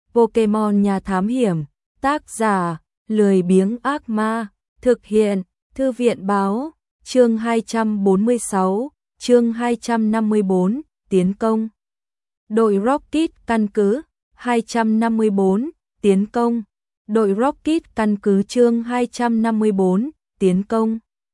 Pokemon nhà thám hiểm, tác giả, lười biếng ác ma, thực hiện, thư viện báo, chương 246, chương 254, tiến công. Đội Rocket căn cứ, 254, tiến công. Đội Rocket căn cứ chương 254, tiến công.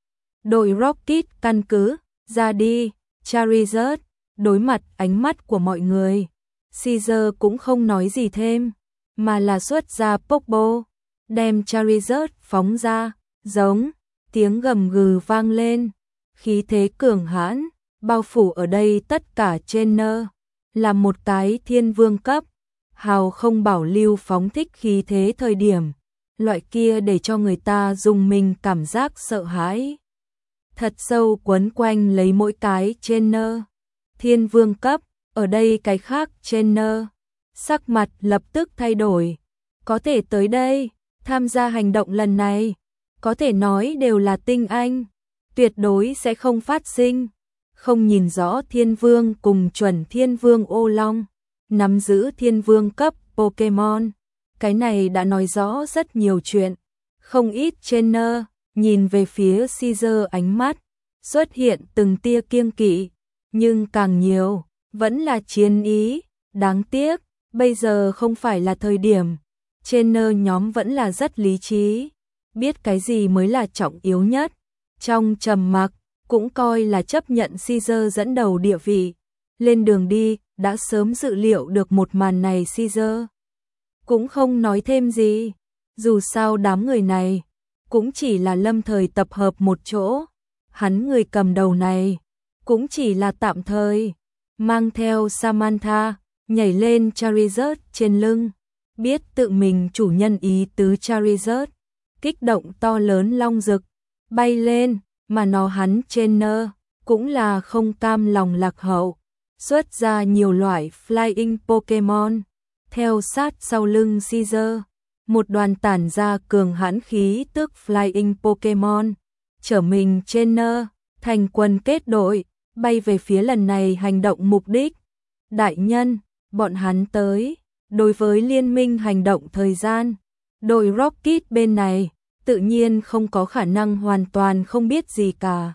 Đội Rocket căn cứ, ra đi, Charizard, đối mặt ánh mắt của mọi người. Caesar cũng không nói gì thêm, mà là xuất ra Pokeball, đem Charizard phóng ra, giống, tiếng gầm gừ vang lên, khí thế cường hãn, bao phủ ở đây tất cả trainer, là một cái thiên vương cấp, hào không bảo lưu phóng thích khí thế thời điểm, loại kia để cho người ta dùng mình cảm giác sợ hãi. Thật sâu quấn quanh lấy mỗi cái trainer, thiên vương cấp, ở đây cái khác trainer, sắc mặt lập tức thay đổi, có thể tới đây, tham gia hành động lần này, có thể nói đều là tinh anh, tuyệt đối sẽ không phát sinh, không nhìn rõ thiên vương cùng chuẩn thiên vương ô long, nắm giữ thiên vương cấp Pokemon, cái này đã nói rõ rất nhiều chuyện, không ít trainer, nhìn về phía Caesar ánh mắt, xuất hiện từng tia kiêng kỵ, nhưng càng nhiều, vẫn là chiến ý, đáng tiếc, bây giờ không phải là thời điểm, trainer nhóm vẫn là rất lý trí, biết cái gì mới là trọng yếu nhất, trong trầm mặc, cũng coi là chấp nhận Caesar dẫn đầu địa vị, lên đường đi, đã sớm dự liệu được một màn này Caesar, cũng không nói thêm gì, dù sao đám người này, cũng chỉ là lâm thời tập hợp một chỗ, hắn người cầm đầu này, cũng chỉ là tạm thời, mang theo Samantha, nhảy lên Charizard trên lưng, biết tự mình chủ nhân ý tứ Charizard, kích động to lớn long rực, bay lên, mà nó hắn trainer, cũng là không cam lòng lạc hậu, xuất ra nhiều loại flying Pokemon, theo sát sau lưng Caesar, một đoàn tản ra cường hãn khí tức flying Pokemon, trở mình trainer, thành quân kết đội, bay về phía lần này hành động mục đích. Đại nhân, bọn hắn tới, đối với liên minh hành động thời gian, đội Rocket bên này, tự nhiên không có khả năng hoàn toàn không biết gì cả.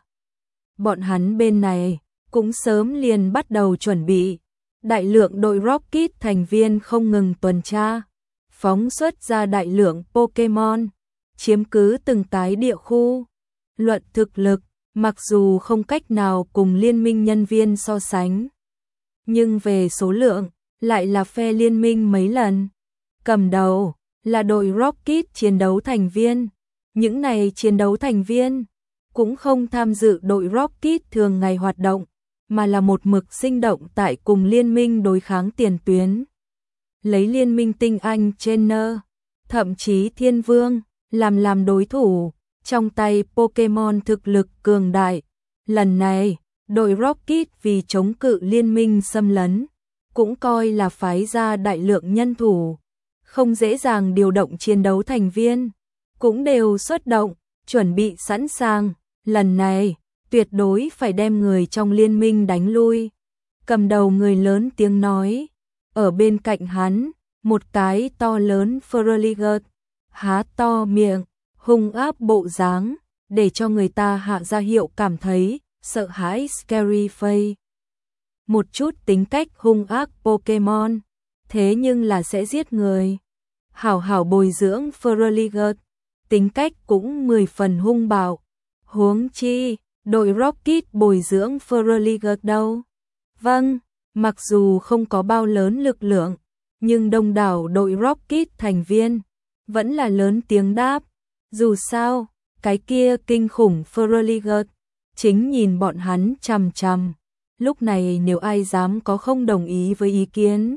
Bọn hắn bên này, cũng sớm liền bắt đầu chuẩn bị, đại lượng đội Rocket thành viên không ngừng tuần tra, phóng xuất ra đại lượng Pokemon, chiếm cứ từng cái địa khu. Luận thực lực, mặc dù không cách nào cùng liên minh nhân viên so sánh, nhưng về số lượng, lại là phe liên minh mấy lần. Cầm đầu, là đội Rocket chiến đấu thành viên. Những này chiến đấu thành viên, cũng không tham dự đội Rocket thường ngày hoạt động, mà là một mực sinh động tại cùng liên minh đối kháng tiền tuyến. Lấy liên minh tinh anh trainer, thậm chí thiên vương, làm đối thủ, trong tay Pokemon thực lực cường đại. Lần này, đội Rocket vì chống cự liên minh xâm lấn, cũng coi là phái ra đại lượng nhân thủ, không dễ dàng điều động chiến đấu thành viên, cũng đều xuất động, chuẩn bị sẵn sàng, lần này, tuyệt đối phải đem người trong liên minh đánh lui. Cầm đầu người lớn tiếng nói, ở bên cạnh hắn, một cái to lớn Feraligatr, há to miệng, hung áp bộ dáng, để cho người ta hạ ra hiệu cảm thấy sợ hãi scary face. Một chút tính cách hung ác Pokemon, thế nhưng là sẽ giết người. Hảo hảo bồi dưỡng Feraligatr, tính cách cũng 10 phần hung bạo. Huống chi, đội Rocket bồi dưỡng Feraligatr đâu? Vâng, mặc dù không có bao lớn lực lượng, nhưng đông đảo đội Rocket thành viên vẫn là lớn tiếng đáp. Dù sao, cái kia kinh khủng Feraligatr chính nhìn bọn hắn chằm chằm. Lúc này nếu ai dám có không đồng ý với ý kiến,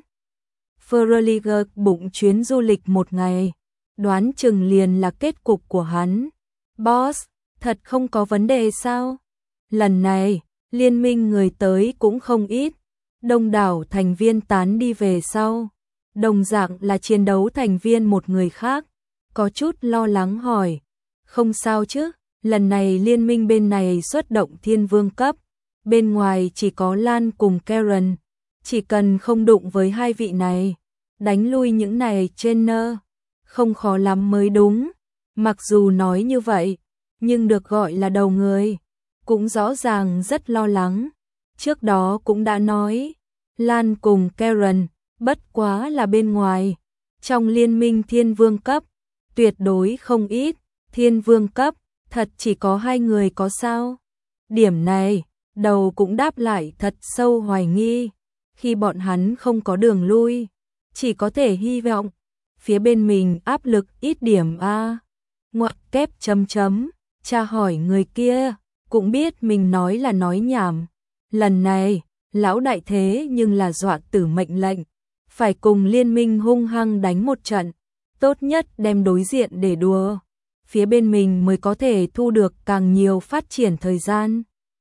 Feraligatr bụng chuyến du lịch một ngày, đoán chừng liền là kết cục của hắn. Boss, thật không có vấn đề sao? Lần này, liên minh người tới cũng không ít, đông đảo thành viên tán đi về sau. Đồng dạng là chiến đấu thành viên một người khác, có chút lo lắng hỏi, không sao chứ, lần này liên minh bên này xuất động thiên vương cấp, bên ngoài chỉ có Lan cùng Karen, chỉ cần không đụng với hai vị này, đánh lui những này trainer, không khó lắm mới đúng. Mặc dù nói như vậy, nhưng được gọi là đầu người, cũng rõ ràng rất lo lắng. Trước đó cũng đã nói, Lan cùng Karen, bất quá là bên ngoài. Trong liên minh thiên vương cấp, tuyệt đối không ít, thiên vương cấp, thật chỉ có 2 người có sao? Điểm này, đầu cũng đáp lại thật sâu hoài nghi, khi bọn hắn không có đường lui, chỉ có thể hy vọng, phía bên mình áp lực ít điểm a. Ngoặc kép chấm chấm, tra hỏi người kia, cũng biết mình nói là nói nhảm. Lần này, lão đại thế nhưng là dọa tử mệnh lệnh, phải cùng liên minh hung hăng đánh một trận, tốt nhất đem đối diện để đùa, phía bên mình mới có thể thu được càng nhiều phát triển thời gian.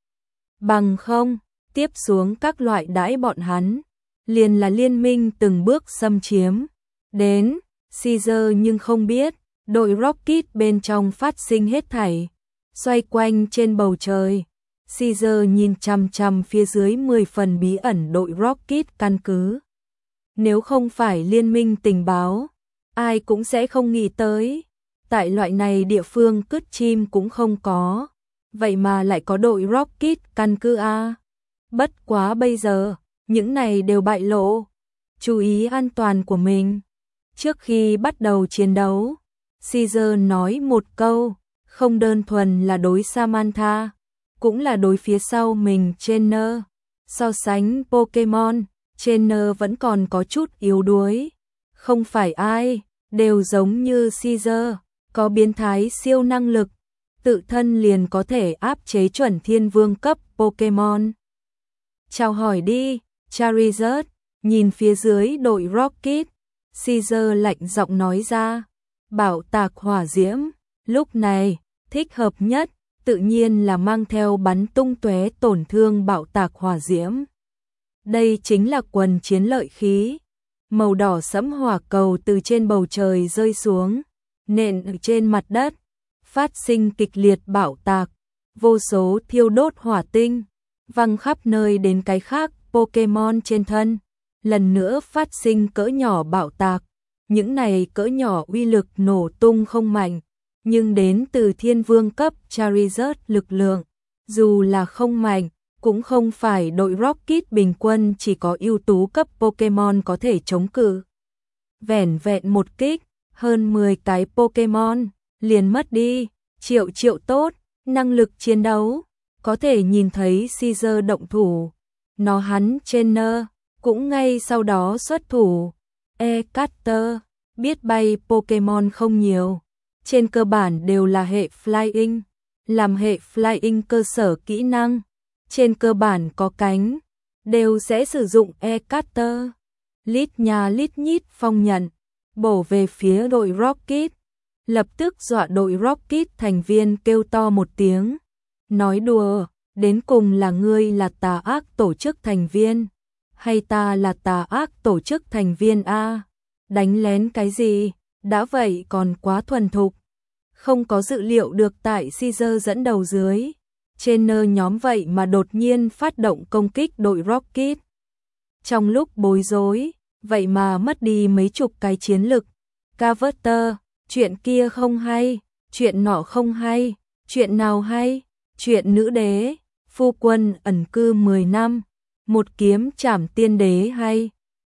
Bằng không, tiếp xuống các loại đãi bọn hắn, liền là liên minh từng bước xâm chiếm. Đến, Caesar nhưng không biết, đội Rocket bên trong phát sinh hết thảy, xoay quanh trên bầu trời. Caesar nhìn chằm chằm phía dưới 10 phần bí ẩn đội Rocket căn cứ. Nếu không phải liên minh tình báo, ai cũng sẽ không nghĩ tới. Tại loại này địa phương cứt chim cũng không có, vậy mà lại có đội Rocket căn cứ a. Bất quá bây giờ, những này đều bại lộ. Chú ý an toàn của mình. Trước khi bắt đầu chiến đấu, Caesar nói một câu, không đơn thuần là đối Samantha, cũng là đối phía sau mình trainer. So sánh Pokemon, trainer vẫn còn có chút yếu đuối. Không phải ai, đều giống như Caesar, có biến thái siêu năng lực, tự thân liền có thể áp chế chuẩn thiên vương cấp Pokemon. Chào hỏi đi, Charizard, nhìn phía dưới đội Rocket, Caesar lạnh giọng nói ra, bảo tạc hỏa diễm, lúc này, thích hợp nhất, tự nhiên là mang theo bắn tung tóe tổn thương bảo tạc hỏa diễm. Đây chính là quần chiến lợi khí, màu đỏ sẫm hỏa cầu từ trên bầu trời rơi xuống, nện ở trên mặt đất, phát sinh kịch liệt bạo tạc, vô số thiêu đốt hỏa tinh, văng khắp nơi đến cái khác Pokemon trên thân, lần nữa phát sinh cỡ nhỏ bạo tạc. Những này cỡ nhỏ uy lực nổ tung không mạnh, nhưng đến từ thiên vương cấp Charizard lực lượng, dù là không mạnh, cũng không phải đội Rocket bình quân chỉ có ưu tú cấp Pokemon có thể chống cự. Vẻn vẹn một kích, hơn 10 cái Pokemon, liền mất đi, triệu tốt, năng lực chiến đấu, có thể nhìn thấy Caesar động thủ. Nó hắn trainer, cũng ngay sau đó xuất thủ. E-Caster, biết bay Pokemon không nhiều, trên cơ bản đều là hệ Flying, làm hệ Flying cơ sở kỹ năng, trên cơ bản có cánh, đều sẽ sử dụng E-Caster. Lít nhà lít nhít phong nhận, bổ về phía đội Rocket, lập tức dọa đội Rocket thành viên kêu to một tiếng. Nói đùa, đến cùng là ngươi là tà ác tổ chức thành viên, hay ta là tà ác tổ chức thành viên a? Đánh lén cái gì, đã vậy còn quá thuần thục. Không có dự liệu được tại Caesar dẫn đầu dưới, trainer nhóm vậy mà đột nhiên phát động công kích đội Rocket. Trong lúc bối rối, vậy mà mất đi mấy chục cái chiến lực. Carver, chuyện kia không hay, chuyện nọ không hay, chuyện nào hay, chuyện nữ đế, phu quân ẩn cư 10 năm, một kiếm chảm tiên đế hay.